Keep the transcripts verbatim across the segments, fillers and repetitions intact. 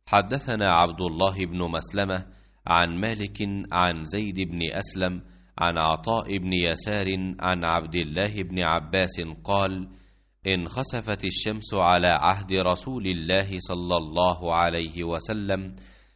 حدثنا عبد الله بن مسلمة عن مالك عن زيد بن أسلم عن عطاء بن يسار عن عبد الله بن عباس قال: انخسفت الشمس على عهد رسول الله صلى الله عليه وسلم،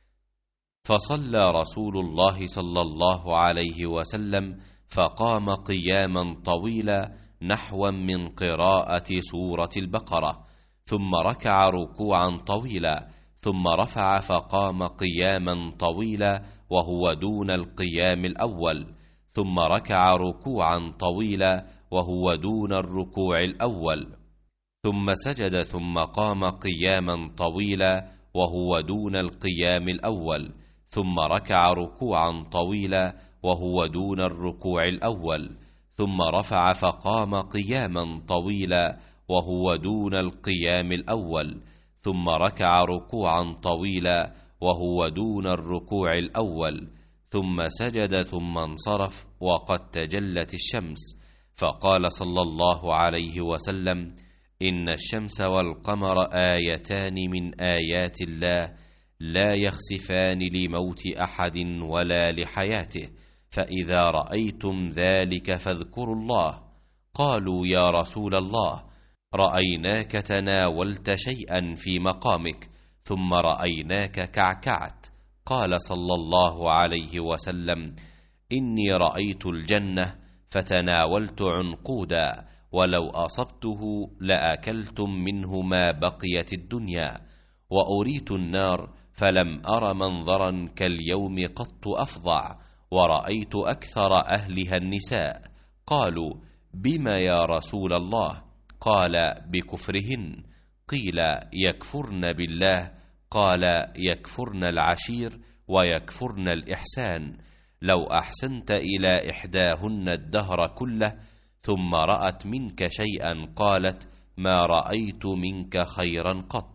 فصلى رسول الله صلى الله عليه وسلم فقام قياما طويلا نحوا من قراءة سورة البقرة، ثم ركع ركوعا طويلا، ثم رفع فقام قياما طويلا وهو دون القيام الأول، ثم ركع ركوعا طويلا وهو دون الركوع الأول، ثم سجد ثم قام قياما طويلا وهو دون القيام الأول، ثم ركع ركوعا طويلا وهو دون الركوع الأول، ثم رفع فقام قياما طويلا وهو دون القيام الأول، ثم ركع ركوعا طويلا وهو دون الركوع الأول، ثم سجد ثم انصرف وقد تجلت الشمس، فقال صلى الله عليه وسلم: إن الشمس والقمر آيتان من آيات الله لا يخسفان لموت أحد ولا لحياته، فإذا رأيتم ذلك فاذكروا الله. قالوا: يا رسول الله، رأيناك تناولت شيئا في مقامك، ثم رأيناك كعكعت. قال صلى الله عليه وسلم: إني رأيت الجنة فتناولت عنقودا، ولو أصبته لأكلتم منه ما بقيت الدنيا، وأريت النار فلم أر منظرا كاليوم قط أفظع، ورأيت أكثر أهلها النساء. قالوا: بما يا رسول الله؟ قال: بكفرهن. قيل: يكفرن بالله؟ قال: يكفرن العشير ويكفرن الإحسان. لو أحسنت إلى إحداهن الدهر كله ثم رأت منك شيئا قالت: ما رأيت منك خيرا قط.